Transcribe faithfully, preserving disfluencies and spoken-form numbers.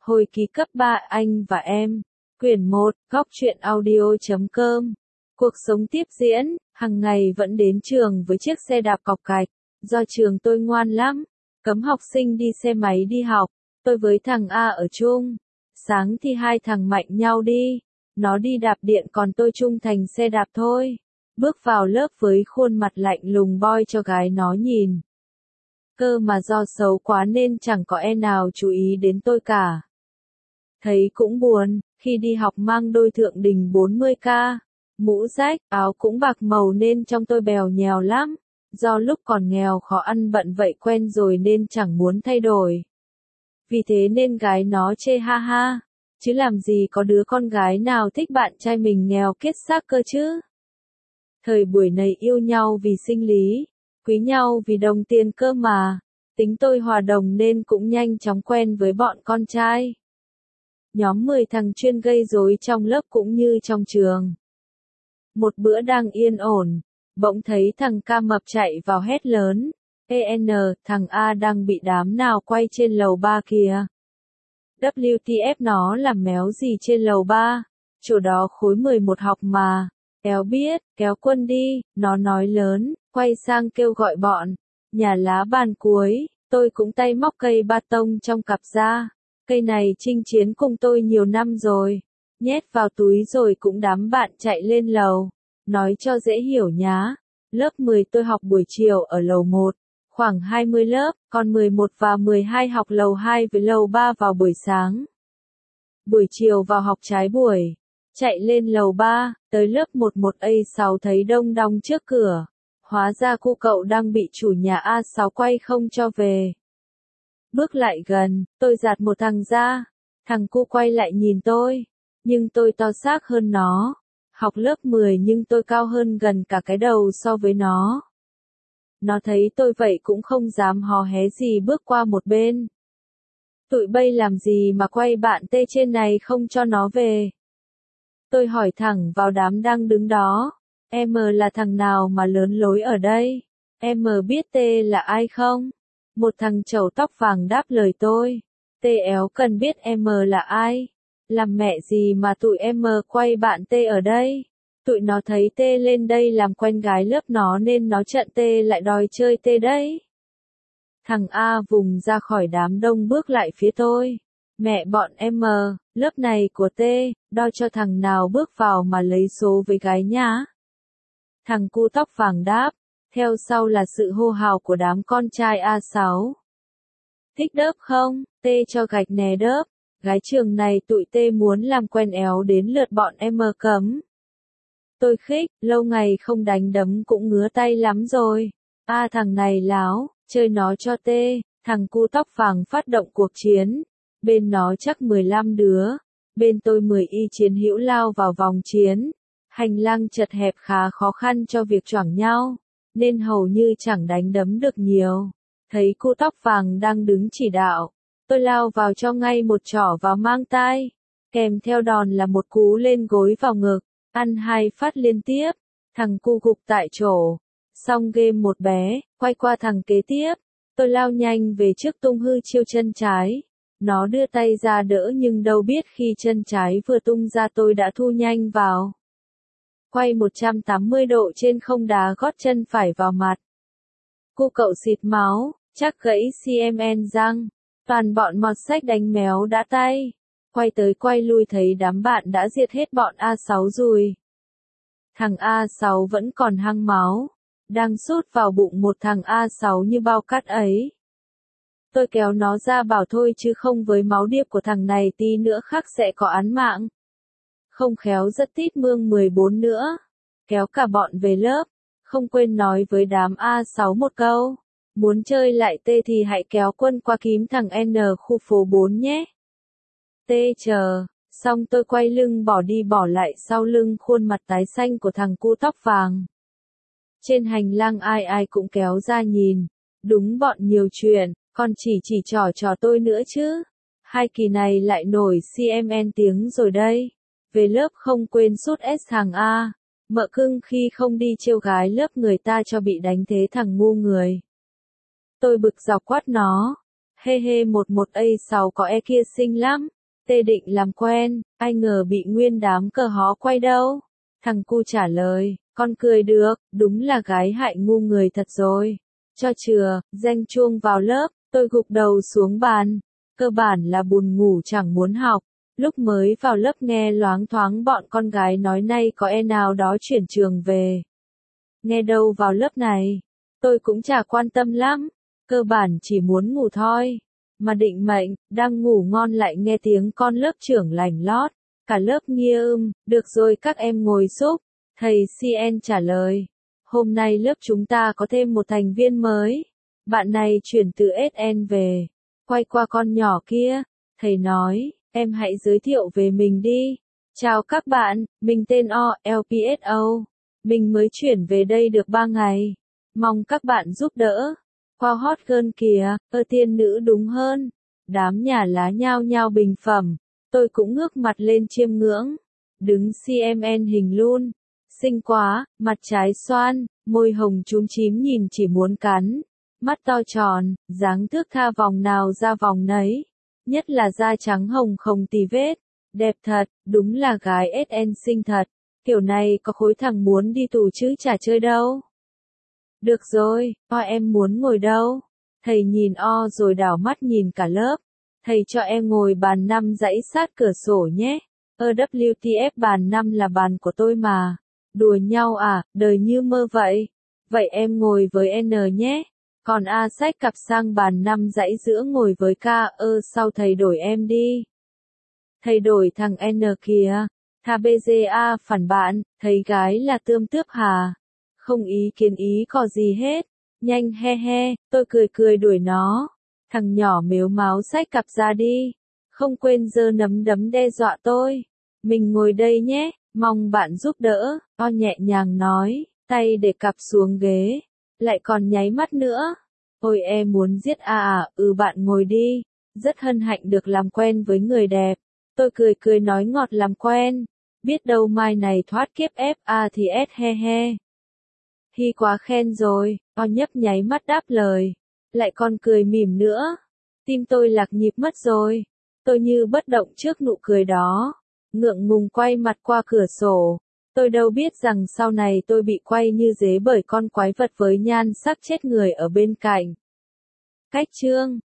Hồi ký cấp ba Anh và em. Quyển một, góc truyện audio chấm com. Cuộc sống tiếp diễn, hàng ngày vẫn đến trường với chiếc xe đạp cọc cạch. Do trường tôi ngoan lắm, cấm học sinh đi xe máy đi học. Tôi với thằng A ở chung. Sáng thì hai thằng mạnh nhau đi. Nó đi đạp điện còn tôi trung thành xe đạp thôi. Bước vào lớp với khuôn mặt lạnh lùng boi cho gái nó nhìn. Cơ mà do xấu quá nên chẳng có e nào chú ý đến tôi cả. Thấy cũng buồn, khi đi học mang đôi thượng đình bốn mươi k, mũ rách, áo cũng bạc màu nên trông tôi bèo nhèo lắm. Do lúc còn nghèo khó ăn bận vậy quen rồi nên chẳng muốn thay đổi. Vì thế nên gái nó chê ha ha, chứ làm gì có đứa con gái nào thích bạn trai mình nghèo kiết xác cơ chứ. Thời buổi này yêu nhau vì sinh lý, quý nhau vì đồng tiền cơ mà. Tính tôi hòa đồng nên cũng nhanh chóng quen với bọn con trai. Nhóm mười thằng chuyên gây rối trong lớp cũng như trong trường. Một bữa đang yên ổn, bỗng thấy thằng Ca mập chạy vào hét lớn. E N, thằng A đang bị đám nào quay trên lầu ba kìa. W T F nó làm méo gì trên lầu ba, chỗ đó khối mười một học mà. Kéo biết, kéo quân đi, nó nói lớn, quay sang kêu gọi bọn. Nhà lá bàn cuối, tôi cũng tay móc cây ba tông trong cặp ra. Cây này chinh chiến cùng tôi nhiều năm rồi. Nhét vào túi rồi cũng đám bạn chạy lên lầu. Nói cho dễ hiểu nhá. Lớp mười tôi học buổi chiều ở lầu một. Khoảng hai mươi lớp, còn mười một và mười hai học lầu hai với lầu ba vào buổi sáng. Buổi chiều vào học trái buổi. Chạy lên lầu ba, tới lớp một một A sáu thấy đông đong trước cửa. Hóa ra cô cậu đang bị chủ nhà A sáu quay không cho về. Bước lại gần, tôi gạt một thằng ra. Thằng cu quay lại nhìn tôi. Nhưng tôi to xác hơn nó. Học lớp mười nhưng tôi cao hơn gần cả cái đầu so với nó. Nó thấy tôi vậy cũng không dám hò hé gì bước qua một bên. Tụi bay làm gì mà quay bạn tê trên này không cho nó về? Tôi hỏi thẳng vào đám đang đứng đó. Em là thằng nào mà lớn lối ở đây? Em biết T là ai không? Một thằng trẩu tóc vàng đáp lời tôi. T éo cần biết em là ai. Làm mẹ gì mà tụi em quay bạn T ở đây? Tụi nó thấy T lên đây làm quen gái lớp nó nên nó trận T lại đòi chơi T đấy. Thằng A vùng ra khỏi đám đông bước lại phía tôi. Mẹ bọn em, lớp này của T, đo cho thằng nào bước vào mà lấy số với gái nhá. Thằng cu tóc vàng đáp, theo sau là sự hô hào của đám con trai A sáu. Thích đớp không? T cho gạch nè đớp. Gái trường này tụi T muốn làm quen éo đến lượt bọn em cấm. Tôi khích, lâu ngày không đánh đấm cũng ngứa tay lắm rồi. A thằng này láo, chơi nó cho T. Thằng cu tóc vàng phát động cuộc chiến. Bên nó chắc mười lăm đứa. Bên tôi mười y chiến hữu lao vào vòng chiến. Hành lang chật hẹp khá khó khăn cho việc choảng nhau. Nên hầu như chẳng đánh đấm được nhiều. Thấy cu tóc vàng đang đứng chỉ đạo. Tôi lao vào cho ngay một chỏ vào mang tai. Kèm theo đòn là một cú lên gối vào ngực. Ăn hai phát liên tiếp. Thằng cu gục tại chỗ. Xong game một bé, quay qua thằng kế tiếp. Tôi lao nhanh về trước tung hư chiêu chân trái. Nó đưa tay ra đỡ nhưng đâu biết khi chân trái vừa tung ra tôi đã thu nhanh vào. Quay một trăm tám mươi độ trên không đá gót chân phải vào mặt. Cô cậu xịt máu, chắc gãy xê em en răng. Toàn bọn mọt sách đánh méo đã tay. Quay tới quay lui thấy đám bạn đã diệt hết bọn A sáu rồi. Thằng A sáu vẫn còn hăng máu. Đang sút vào bụng một thằng A sáu như bao cát ấy. Tôi kéo nó ra bảo thôi chứ không với máu điệp của thằng này tí nữa khác sẽ có án mạng. Không khéo rất tít mương mười bốn nữa. Kéo cả bọn về lớp. Không quên nói với đám A sáu một câu. Muốn chơi lại T thì hãy kéo quân qua kím thằng N khu phố bốn nhé. T chờ. Xong tôi quay lưng bỏ đi bỏ lại sau lưng khuôn mặt tái xanh của thằng cu tóc vàng. Trên hành lang ai ai cũng kéo ra nhìn. Đúng bọn nhiều chuyện, còn chỉ chỉ trò trò tôi nữa chứ. Hai kỳ này lại nổi xê em en tiếng rồi đây. Về lớp không quên sút S thằng A. Mợ cưng khi không đi trêu gái lớp người ta cho bị đánh thế thằng ngu người. Tôi bực dọc quát nó. Hê hê một một A sáu có e kia xinh lắm. Tê định làm quen, ai ngờ bị nguyên đám cờ hó quay đâu. Thằng cu trả lời, con cười được, đúng là gái hại ngu người thật rồi. Cho chừa, danh chuông vào lớp, tôi gục đầu xuống bàn. Cơ bản là buồn ngủ chẳng muốn học. Lúc mới vào lớp nghe loáng thoáng bọn con gái nói nay có e nào đó chuyển trường về. Nghe đâu vào lớp này, tôi cũng chả quan tâm lắm. Cơ bản chỉ muốn ngủ thôi. Mà định mệnh, đang ngủ ngon lại nghe tiếng con lớp trưởng lành lót. Cả lớp nghi ưm, được rồi các em ngồi xúc. Thầy xê en trả lời. Hôm nay lớp chúng ta có thêm một thành viên mới. Bạn này chuyển từ ét en về. Quay qua con nhỏ kia. Thầy nói, em hãy giới thiệu về mình đi. Chào các bạn, mình tên O, lờ pê ét o. Mình mới chuyển về đây được ba ngày. Mong các bạn giúp đỡ. Qua hot girl kìa, ơ tiên nữ đúng hơn. Đám nhà lá nhao nhao bình phẩm. Tôi cũng ngước mặt lên chiêm ngưỡng. Đứng xê em en hình luôn. Xinh quá, mặt trái xoan, môi hồng chúm chím nhìn chỉ muốn cắn. Mắt to tròn, dáng thước tha vòng nào ra vòng nấy. Nhất là da trắng hồng không tì vết. Đẹp thật, đúng là gái ét en xinh thật. Kiểu này có khối thằng muốn đi tù chứ chả chơi đâu. Được rồi, O em muốn ngồi đâu? Thầy nhìn O rồi đảo mắt nhìn cả lớp. Thầy cho em ngồi bàn năm dãy sát cửa sổ nhé. Ơ vê kép tê ép bàn năm là bàn của tôi mà. Đùa nhau à, đời như mơ vậy. Vậy em ngồi với N nhé. Còn A xách cặp sang bàn năm dãy giữa ngồi với K. Ơ sau thầy đổi em đi. Thầy đổi thằng N kìa. Tha bê giê a phản bạn, thấy gái là tươm tướp hà. Không ý kiến ý có gì hết. Nhanh he he, tôi cười cười đuổi nó. Thằng nhỏ mếu máo xách cặp ra đi. Không quên giơ nắm đấm đe dọa tôi. Mình ngồi đây nhé, mong bạn giúp đỡ. O nhẹ nhàng nói, tay để cặp xuống ghế. Lại còn nháy mắt nữa. Ôi em muốn giết à à, ừ bạn ngồi đi. Rất hân hạnh được làm quen với người đẹp. Tôi cười cười nói ngọt làm quen. Biết đâu mai này thoát kiếp ép a thì S he he. Hi quá khen rồi, O nhấp nháy mắt đáp lời. Lại còn cười mỉm nữa. Tim tôi lạc nhịp mất rồi. Tôi như bất động trước nụ cười đó. Ngượng ngùng quay mặt qua cửa sổ. Tôi đâu biết rằng sau này tôi bị quay như dế bởi con quái vật với nhan sắc chết người ở bên cạnh. Cách chương